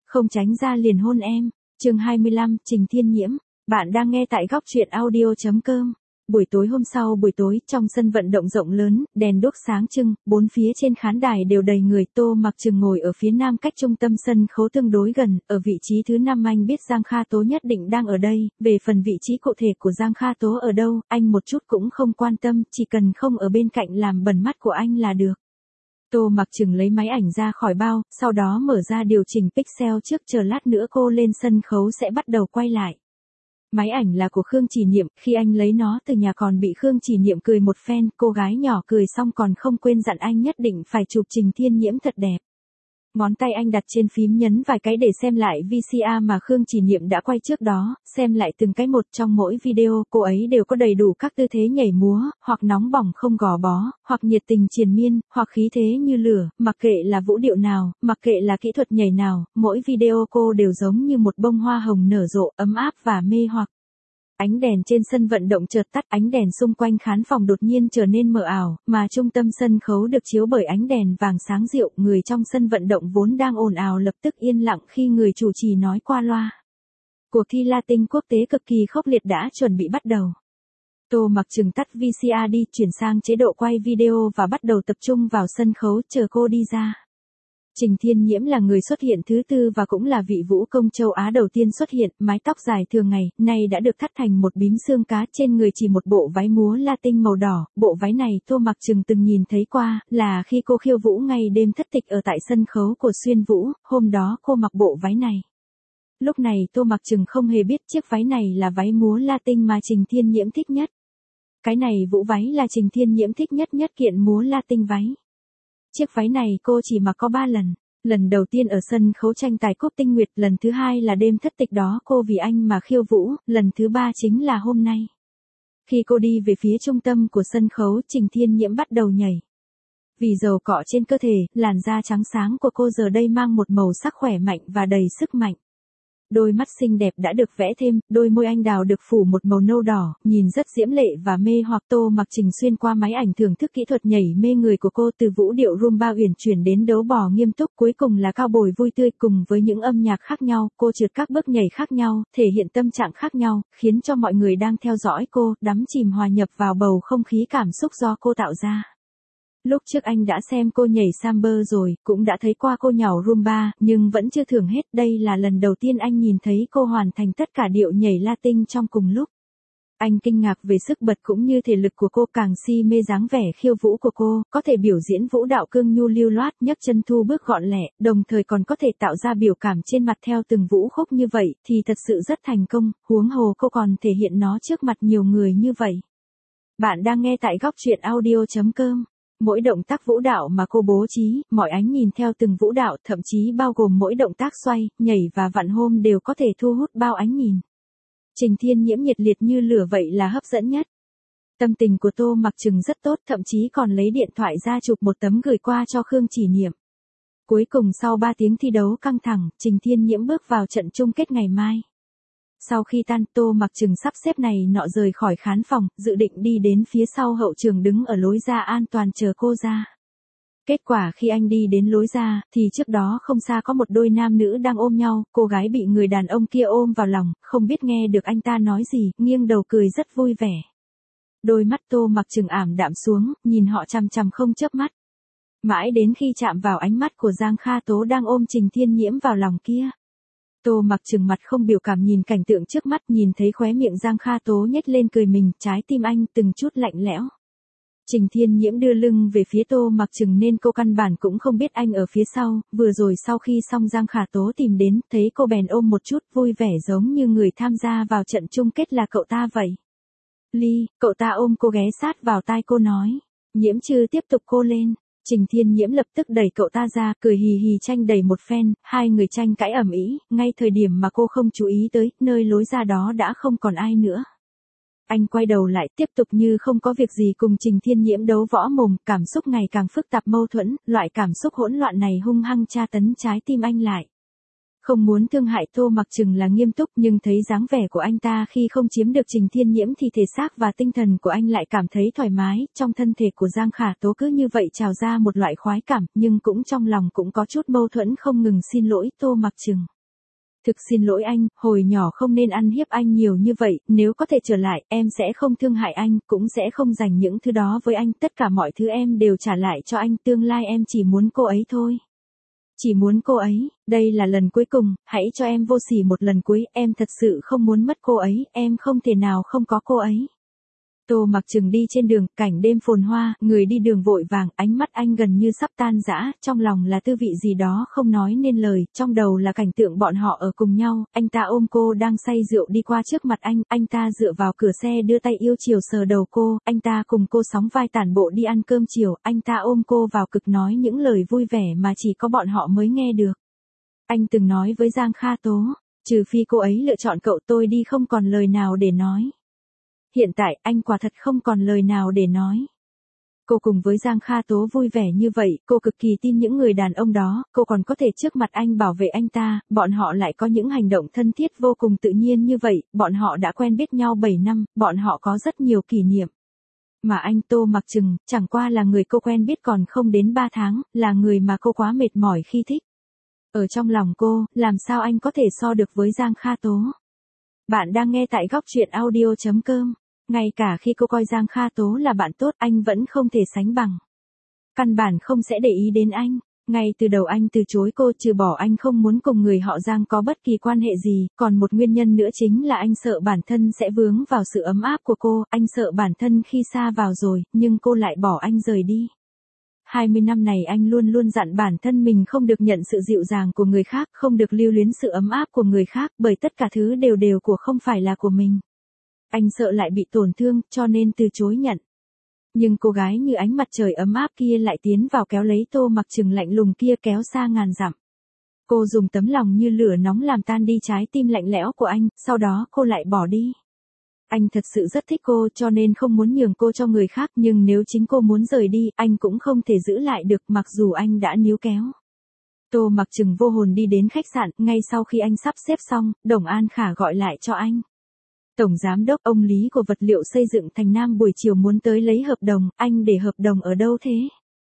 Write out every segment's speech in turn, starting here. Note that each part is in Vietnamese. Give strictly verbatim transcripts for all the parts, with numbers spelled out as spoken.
Không tránh ra liền hôn em. Chương hai mươi lăm, Trình Thiên Nhiễm. Bạn đang nghe tại góc truyện audio chấm com. Buổi tối hôm sau buổi tối, trong sân vận động rộng lớn, đèn đuốc sáng trưng, bốn phía trên khán đài đều đầy người. Tô Mặc Trừng ngồi ở phía nam cách trung tâm sân khấu tương đối gần, ở vị trí thứ năm. Anh biết Giang Kha Tố nhất định đang ở đây, về phần vị trí cụ thể của Giang Kha Tố ở đâu, anh một chút cũng không quan tâm, chỉ cần không ở bên cạnh làm bẩn mắt của anh là được. Tô Mặc Trừng lấy máy ảnh ra khỏi bao, sau đó mở ra điều chỉnh pixel trước, chờ lát nữa cô lên sân khấu sẽ bắt đầu quay lại. Máy ảnh là của Khương Chỉ Niệm, khi anh lấy nó từ nhà còn bị Khương Chỉ Niệm cười một phen, cô gái nhỏ cười xong còn không quên dặn anh nhất định phải chụp Trình Thiên Nhiễm thật đẹp. Ngón tay anh đặt trên phím nhấn vài cái để xem lại vê xê a mà Khương Chỉ Niệm đã quay trước đó, xem lại từng cái một. Trong mỗi video, cô ấy đều có đầy đủ các tư thế nhảy múa, hoặc nóng bỏng không gò bó, hoặc nhiệt tình triền miên, hoặc khí thế như lửa, mặc kệ là vũ điệu nào, mặc kệ là kỹ thuật nhảy nào, mỗi video cô đều giống như một bông hoa hồng nở rộ, ấm áp và mê hoặc. Ánh đèn trên sân vận động chợt tắt, ánh đèn xung quanh khán phòng đột nhiên trở nên mờ ảo, mà trung tâm sân khấu được chiếu bởi ánh đèn vàng sáng dịu. Người trong sân vận động vốn đang ồn ào lập tức yên lặng khi người chủ trì nói qua loa. Cuộc thi Latin quốc tế cực kỳ khốc liệt đã chuẩn bị bắt đầu. Tô Mặc Trừng tắt vê xê a đi, chuyển sang chế độ quay video và bắt đầu tập trung vào sân khấu, chờ cô đi ra. Trình Thiên Nhiễm là người xuất hiện thứ tư và cũng là vị vũ công châu Á đầu tiên xuất hiện, mái tóc dài thường ngày, nay đã được thắt thành một bím xương cá, trên người chỉ một bộ váy múa Latin màu đỏ. Bộ váy này Tô Mặc Trừng từng nhìn thấy qua, là khi cô khiêu vũ ngày đêm thất tịch ở tại sân khấu của Xuyên Vũ, hôm đó cô mặc bộ váy này. Lúc này Tô Mặc Trừng không hề biết chiếc váy này là váy múa Latin mà Trình Thiên Nhiễm thích nhất. Cái này vũ váy là Trình Thiên Nhiễm thích nhất nhất kiện múa Latin váy. Chiếc váy này cô chỉ mặc có ba lần. Lần đầu tiên ở sân khấu tranh tài cúp tinh nguyệt, lần thứ hai là đêm thất tịch đó cô vì anh mà khiêu vũ, lần thứ ba chính là hôm nay. Khi cô đi về phía trung tâm của sân khấu, Trình Thiên Nhiễm bắt đầu nhảy. Vì dầu cọ trên cơ thể, làn da trắng sáng của cô giờ đây mang một màu sắc khỏe mạnh và đầy sức mạnh. Đôi mắt xinh đẹp đã được vẽ thêm, đôi môi anh đào được phủ một màu nâu đỏ, nhìn rất diễm lệ và mê hoặc. Tô Mặc Trừng xuyên qua máy ảnh thưởng thức kỹ thuật nhảy mê người của cô, từ vũ điệu rumba uyển chuyển đến đấu bò nghiêm túc, cuối cùng là cao bồi vui tươi. Cùng với những âm nhạc khác nhau, cô trượt các bước nhảy khác nhau, thể hiện tâm trạng khác nhau, khiến cho mọi người đang theo dõi cô đắm chìm hòa nhập vào bầu không khí cảm xúc do cô tạo ra. Lúc trước anh đã xem cô nhảy samba rồi, cũng đã thấy qua cô nhảy rumba, nhưng vẫn chưa thưởng hết. Đây là lần đầu tiên anh nhìn thấy cô hoàn thành tất cả điệu nhảy Latin trong cùng lúc. Anh kinh ngạc về sức bật cũng như thể lực của cô, càng si mê dáng vẻ khiêu vũ của cô, có thể biểu diễn vũ đạo cương nhu lưu loát, nhấc chân thu bước gọn lẹ, đồng thời còn có thể tạo ra biểu cảm trên mặt theo từng vũ khúc như vậy, thì thật sự rất thành công, huống hồ cô còn thể hiện nó trước mặt nhiều người như vậy. Bạn đang nghe tại góc truyện audio chấm com. Mỗi động tác vũ đạo mà cô bố trí, mọi ánh nhìn theo từng vũ đạo, thậm chí bao gồm mỗi động tác xoay, nhảy và vặn hôm đều có thể thu hút bao ánh nhìn. Trình Thiên Nhiễm nhiệt liệt như lửa vậy là hấp dẫn nhất. Tâm tình của Tô Mặc Trừng rất tốt, thậm chí còn lấy điện thoại ra chụp một tấm gửi qua cho Khương Chỉ Niệm. Cuối cùng sau ba tiếng thi đấu căng thẳng, Trình Thiên Nhiễm bước vào trận chung kết ngày mai. Sau khi tan, Tô Mặc Trừng sắp xếp này nọ rời khỏi khán phòng, dự định đi đến phía sau hậu trường đứng ở lối ra an toàn chờ cô ra. Kết quả khi anh đi đến lối ra, thì trước đó không xa có một đôi nam nữ đang ôm nhau, cô gái bị người đàn ông kia ôm vào lòng, không biết nghe được anh ta nói gì, nghiêng đầu cười rất vui vẻ. Đôi mắt Tô Mặc Trừng ảm đạm xuống, nhìn họ chằm chằm không chớp mắt. Mãi đến khi chạm vào ánh mắt của Giang Kha Tố đang ôm Trình Thiên Nhiễm vào lòng kia. Tô Mặc Trừng mặt không biểu cảm nhìn cảnh tượng trước mắt, nhìn thấy khóe miệng Giang Kha Tố nhếch lên cười mình, trái tim anh từng chút lạnh lẽo. Trình Thiên Nhiễm đưa lưng về phía Tô Mặc Trừng nên cô căn bản cũng không biết anh ở phía sau, vừa rồi sau khi xong Giang Kha Tố tìm đến, thấy cô bèn ôm một chút, vui vẻ giống như người tham gia vào trận chung kết là cậu ta vậy. Ly, cậu ta ôm cô ghé sát vào tai cô nói. Nhiễm Trư tiếp tục cô lên. Trình Thiên Nhiễm lập tức đẩy cậu ta ra, cười hì hì tranh đẩy một phen, hai người tranh cãi ầm ĩ, ngay thời điểm mà cô không chú ý tới, nơi lối ra đó đã không còn ai nữa. Anh quay đầu lại, tiếp tục như không có việc gì cùng Trình Thiên Nhiễm đấu võ mồm, cảm xúc ngày càng phức tạp mâu thuẫn, loại cảm xúc hỗn loạn này hung hăng tra tấn trái tim anh lại. Không muốn thương hại Tô Mặc Trừng là nghiêm túc, nhưng thấy dáng vẻ của anh ta khi không chiếm được Trình Thiên Nhiễm thì thể xác và tinh thần của anh lại cảm thấy thoải mái, trong thân thể của Giang Khả Tố cứ như vậy trào ra một loại khoái cảm, nhưng cũng trong lòng cũng có chút mâu thuẫn không ngừng xin lỗi Tô Mặc Trừng. Thực xin lỗi anh, hồi nhỏ không nên ăn hiếp anh nhiều như vậy, nếu có thể trở lại, em sẽ không thương hại anh, cũng sẽ không dành những thứ đó với anh, tất cả mọi thứ em đều trả lại cho anh, tương lai em chỉ muốn cô ấy thôi. Chỉ muốn cô ấy, đây là lần cuối cùng, hãy cho em vô sỉ một lần cuối, em thật sự không muốn mất cô ấy, em không thể nào không có cô ấy. Tô Mặc Trừng đi trên đường, cảnh đêm phồn hoa, người đi đường vội vàng, ánh mắt anh gần như sắp tan rã, trong lòng là tư vị gì đó không nói nên lời, trong đầu là cảnh tượng bọn họ ở cùng nhau, anh ta ôm cô đang say rượu đi qua trước mặt anh, anh ta dựa vào cửa xe đưa tay yêu chiều sờ đầu cô, anh ta cùng cô sóng vai tản bộ đi ăn cơm chiều, anh ta ôm cô vào cực nói những lời vui vẻ mà chỉ có bọn họ mới nghe được. Anh từng nói với Giang Kha Tố, trừ phi cô ấy lựa chọn cậu tôi đi không còn lời nào để nói. Hiện tại, anh quả thật không còn lời nào để nói. Cô cùng với Giang Kha Tố vui vẻ như vậy, cô cực kỳ tin những người đàn ông đó, cô còn có thể trước mặt anh bảo vệ anh ta, bọn họ lại có những hành động thân thiết vô cùng tự nhiên như vậy, bọn họ đã quen biết nhau bảy năm, bọn họ có rất nhiều kỷ niệm. Mà anh Tô Mặc Trừng, chẳng qua là người cô quen biết còn không đến ba tháng, là người mà cô quá mệt mỏi khi thích. Ở trong lòng cô, làm sao anh có thể so được với Giang Kha Tố? Bạn đang nghe tại góc truyện audio chấm com. Ngay cả khi cô coi Giang Kha Tố là bạn tốt, anh vẫn không thể sánh bằng. Căn bản không sẽ để ý đến anh. Ngay từ đầu anh từ chối cô, trừ bỏ anh không muốn cùng người họ Giang có bất kỳ quan hệ gì, còn một nguyên nhân nữa chính là anh sợ bản thân sẽ vướng vào sự ấm áp của cô, anh sợ bản thân khi xa vào rồi, nhưng cô lại bỏ anh rời đi. hai mươi năm này anh luôn luôn dặn bản thân mình không được nhận sự dịu dàng của người khác, không được lưu luyến sự ấm áp của người khác, bởi tất cả thứ đều đều của không phải là của mình. Anh sợ lại bị tổn thương, cho nên từ chối nhận. Nhưng cô gái như ánh mặt trời ấm áp kia lại tiến vào kéo lấy Tô Mặc Trừng lạnh lùng kia kéo xa ngàn dặm. Cô dùng tấm lòng như lửa nóng làm tan đi trái tim lạnh lẽo của anh, sau đó cô lại bỏ đi. Anh thật sự rất thích cô cho nên không muốn nhường cô cho người khác, nhưng nếu chính cô muốn rời đi, anh cũng không thể giữ lại được mặc dù anh đã níu kéo. Tô Mặc Trừng vô hồn đi đến khách sạn, ngay sau khi anh sắp xếp xong, Đồng An Khả gọi lại cho anh. Tổng giám đốc, ông Lý của vật liệu xây dựng Thành Nam buổi chiều muốn tới lấy hợp đồng, anh để hợp đồng ở đâu thế?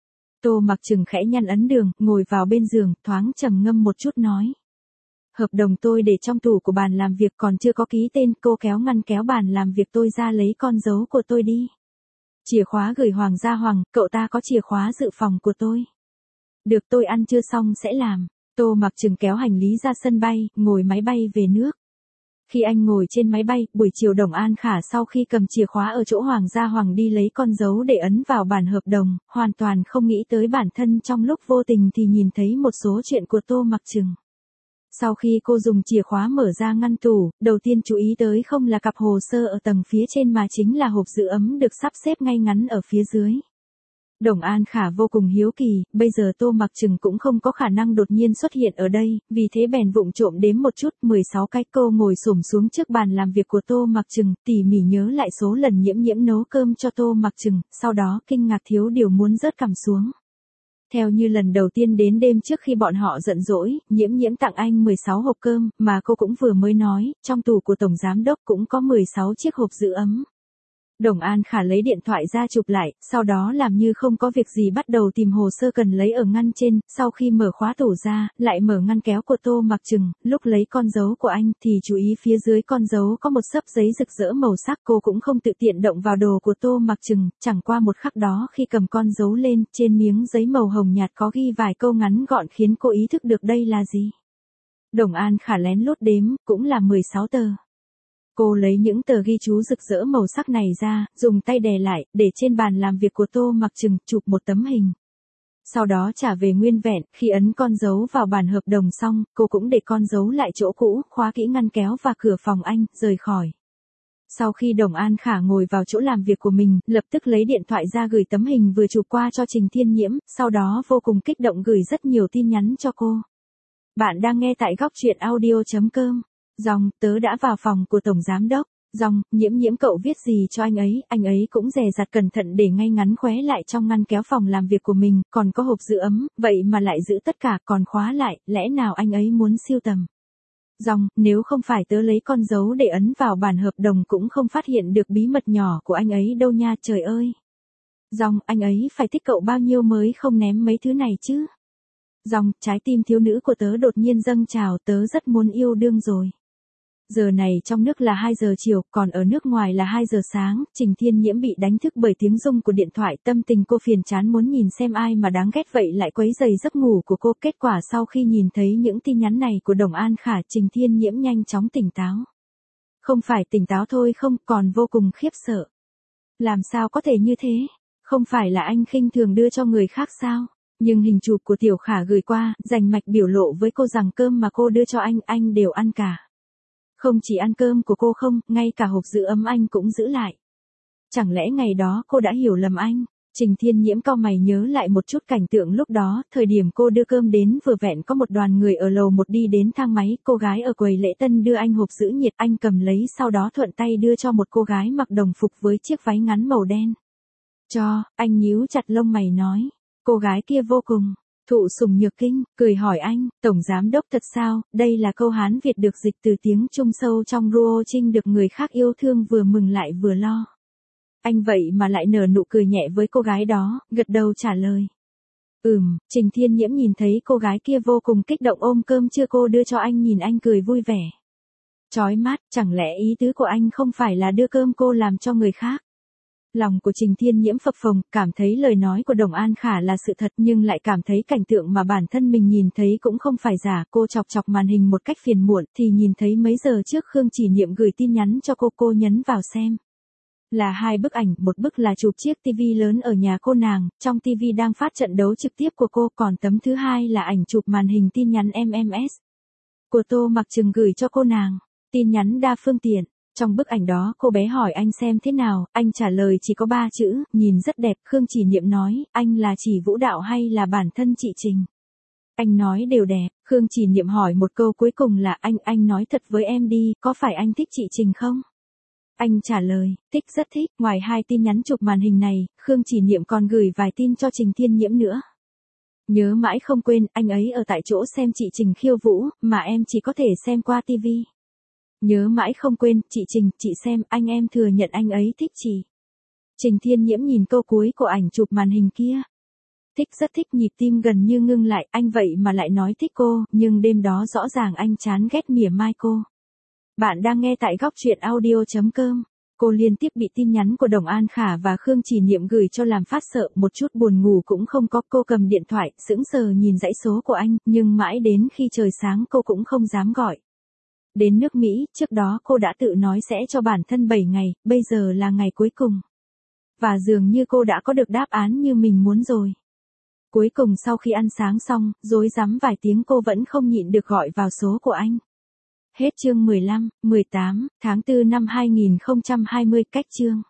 Tô Mặc Trừng khẽ nhăn ấn đường, ngồi vào bên giường, thoáng trầm ngâm một chút nói. Hợp đồng tôi để trong tủ của bàn làm việc còn chưa có ký tên, cô kéo ngăn kéo bàn làm việc tôi ra lấy con dấu của tôi đi. Chìa khóa gửi Hoàng gia Hoàng, cậu ta có chìa khóa dự phòng của tôi. Được, tôi ăn trưa xong sẽ làm. Tô Mặc Trừng kéo hành lý ra sân bay, ngồi máy bay về nước. Khi anh ngồi trên máy bay, buổi chiều Đồng An Khả sau khi cầm chìa khóa ở chỗ Hoàng gia Hoàng đi lấy con dấu để ấn vào bản hợp đồng, hoàn toàn không nghĩ tới bản thân trong lúc vô tình thì nhìn thấy một số chuyện của Tô Mặc Trừng. Sau khi cô dùng chìa khóa mở ra ngăn tủ, đầu tiên chú ý tới không là cặp hồ sơ ở tầng phía trên mà chính là hộp giữ ấm được sắp xếp ngay ngắn ở phía dưới. Đồng An Khả vô cùng hiếu kỳ, bây giờ Tô Mặc Trừng cũng không có khả năng đột nhiên xuất hiện ở đây, vì thế bèn vụng trộm đếm một chút, mười sáu cái. Cô ngồi xổm xuống trước bàn làm việc của Tô Mặc Trừng, tỉ mỉ nhớ lại số lần Nhiễm Nhiễm nấu cơm cho Tô Mặc Trừng, sau đó kinh ngạc thiếu điều muốn rớt cằm xuống. Theo như lần đầu tiên đến đêm trước khi bọn họ giận dỗi, Nhiễm Nhiễm tặng anh mười sáu hộp cơm, mà cô cũng vừa mới nói, trong tủ của Tổng Giám Đốc cũng có mười sáu chiếc hộp giữ ấm. Đồng An Khả lấy điện thoại ra chụp lại, sau đó làm như không có việc gì bắt đầu tìm hồ sơ cần lấy ở ngăn trên, sau khi mở khóa tủ ra, lại mở ngăn kéo của Tô Mặc Trừng, lúc lấy con dấu của anh thì chú ý phía dưới con dấu có một xấp giấy rực rỡ màu sắc, cô cũng không tự tiện động vào đồ của Tô Mặc Trừng, chẳng qua một khắc đó khi cầm con dấu lên, trên miếng giấy màu hồng nhạt có ghi vài câu ngắn gọn khiến cô ý thức được đây là gì. Đồng An Khả lén lút đếm, cũng là mười sáu tờ. Cô lấy những tờ ghi chú rực rỡ màu sắc này ra, dùng tay đè lại, để trên bàn làm việc của Tô Mặc Trừng, chụp một tấm hình. Sau đó trả về nguyên vẹn, khi ấn con dấu vào bản hợp đồng xong, cô cũng để con dấu lại chỗ cũ, khóa kỹ ngăn kéo và cửa phòng anh, rời khỏi. Sau khi Đồng An Khả ngồi vào chỗ làm việc của mình, lập tức lấy điện thoại ra gửi tấm hình vừa chụp qua cho Trình Thiên Nhiễm, sau đó vô cùng kích động gửi rất nhiều tin nhắn cho cô. Bạn đang nghe tại góc truyện audio chấm com. Dòng, tớ đã vào phòng của Tổng Giám Đốc. Dòng, Nhiễm Nhiễm cậu viết gì cho anh ấy, anh ấy cũng dè dặt cẩn thận để ngay ngắn khóe lại trong ngăn kéo phòng làm việc của mình, còn có hộp giữ ấm, vậy mà lại giữ tất cả còn khóa lại, lẽ nào anh ấy muốn siêu tầm. Dòng, nếu không phải tớ lấy con dấu để ấn vào bản hợp đồng cũng không phát hiện được bí mật nhỏ của anh ấy đâu nha, trời ơi. Dòng, anh ấy phải thích cậu bao nhiêu mới không ném mấy thứ này chứ. Dòng, trái tim thiếu nữ của tớ đột nhiên dâng trào, tớ rất muốn yêu đương rồi. Giờ này trong nước là hai giờ chiều, còn ở nước ngoài là hai giờ sáng, Trình Thiên Nhiễm bị đánh thức bởi tiếng rung của điện thoại, tâm tình cô phiền chán muốn nhìn xem ai mà đáng ghét vậy lại quấy rầy giấc ngủ của cô. Kết quả sau khi nhìn thấy những tin nhắn này của Đồng An Khả, Trình Thiên Nhiễm nhanh chóng tỉnh táo. Không phải tỉnh táo thôi không, còn vô cùng khiếp sợ. Làm sao có thể như thế? Không phải là anh khinh thường đưa cho người khác sao? Nhưng hình chụp của Tiểu Khả gửi qua, rành mạch biểu lộ với cô rằng cơm mà cô đưa cho anh, anh đều ăn cả. Không chỉ ăn cơm của cô không, ngay cả hộp giữ ấm anh cũng giữ lại. Chẳng lẽ ngày đó cô đã hiểu lầm anh? Trình Thiên Nhiễm cau mày nhớ lại một chút cảnh tượng lúc đó, thời điểm cô đưa cơm đến vừa vẹn có một đoàn người ở lầu một đi đến thang máy, cô gái ở quầy lễ tân đưa anh hộp giữ nhiệt, anh cầm lấy sau đó thuận tay đưa cho một cô gái mặc đồng phục với chiếc váy ngắn màu đen. Cho, anh nhíu chặt lông mày nói. Cô gái kia vô cùng thụ sủng nhược kinh, cười hỏi anh, tổng giám đốc thật sao? Đây là câu Hán Việt được dịch từ tiếng Trung sâu trong Ruo Trinh, được người khác yêu thương vừa mừng lại vừa lo. Anh vậy mà lại nở nụ cười nhẹ với cô gái đó, gật đầu trả lời. Ừm, Trình Thiên Nhiễm nhìn thấy cô gái kia vô cùng kích động ôm cơm chưa cô đưa cho anh, nhìn anh cười vui vẻ. Chói mắt, chẳng lẽ ý tứ của anh không phải là đưa cơm cô làm cho người khác? Lòng của Trình Thiên Nhiễm phập phồng, cảm thấy lời nói của Đồng An Khả là sự thật nhưng lại cảm thấy cảnh tượng mà bản thân mình nhìn thấy cũng không phải giả. Cô chọc chọc màn hình một cách phiền muộn thì nhìn thấy mấy giờ trước Khương Chỉ Niệm gửi tin nhắn cho cô, cô nhấn vào xem. Là hai bức ảnh, một bức là chụp chiếc tivi lớn ở nhà cô nàng, trong tivi đang phát trận đấu trực tiếp của cô, còn tấm thứ hai là ảnh chụp màn hình tin nhắn em em ét của Tô Mặc Trừng gửi cho cô nàng. Tin nhắn đa phương tiện. Trong bức ảnh đó cô bé hỏi anh xem thế nào, anh trả lời chỉ có ba chữ, nhìn rất đẹp. Khương Chỉ Niệm nói, anh là chỉ vũ đạo hay là bản thân chị Trình? Anh nói đều đẹp. Khương Chỉ Niệm hỏi một câu cuối cùng là anh, anh nói thật với em đi, có phải anh thích chị Trình không? Anh trả lời, thích, rất thích. Ngoài hai tin nhắn chụp màn hình này, Khương Chỉ Niệm còn gửi vài tin cho Trình Thiên Nhiễm nữa. Nhớ mãi không quên, anh ấy ở tại chỗ xem chị Trình khiêu vũ, mà em chỉ có thể xem qua tivi. Nhớ mãi không quên, chị Trình, chị xem, anh em thừa nhận anh ấy thích chị. Trình Thiên Nhiễm nhìn câu cuối của ảnh chụp màn hình kia. Thích, rất thích, nhịp tim gần như ngưng lại, anh vậy mà lại nói thích cô, nhưng đêm đó rõ ràng anh chán ghét mỉa mai cô. Bạn đang nghe tại góc truyện audio chấm com. Cô liên tiếp bị tin nhắn của Đồng An Khả và Khương Chỉ Niệm gửi cho làm phát sợ, một chút buồn ngủ cũng không có. Cô cầm điện thoại, sững sờ nhìn dãy số của anh, nhưng mãi đến khi trời sáng cô cũng không dám gọi. Đến nước Mỹ, trước đó cô đã tự nói sẽ cho bản thân bảy ngày, bây giờ là ngày cuối cùng. Và dường như cô đã có được đáp án như mình muốn rồi. Cuối cùng sau khi ăn sáng xong, rối rắm vài tiếng cô vẫn không nhịn được gọi vào số của anh. Hết chương mười lăm, mười tám, tháng tư năm hai nghìn không trăm hai mươi, cách chương.